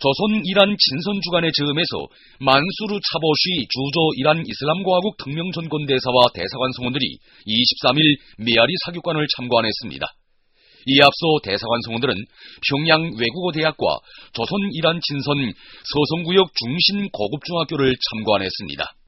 조선 이란 친선 주간의 즈음에서 만수르 차보시 주조 이란 이슬람공화국 특명전권대사와 대사관 성원들이 23일 메아리 사격관을 참관했습니다. 이에 앞서 대사관 성원들은 평양 외국어대학과 조선 이란 친선 서성구역 중심 고급중학교를 참관했습니다.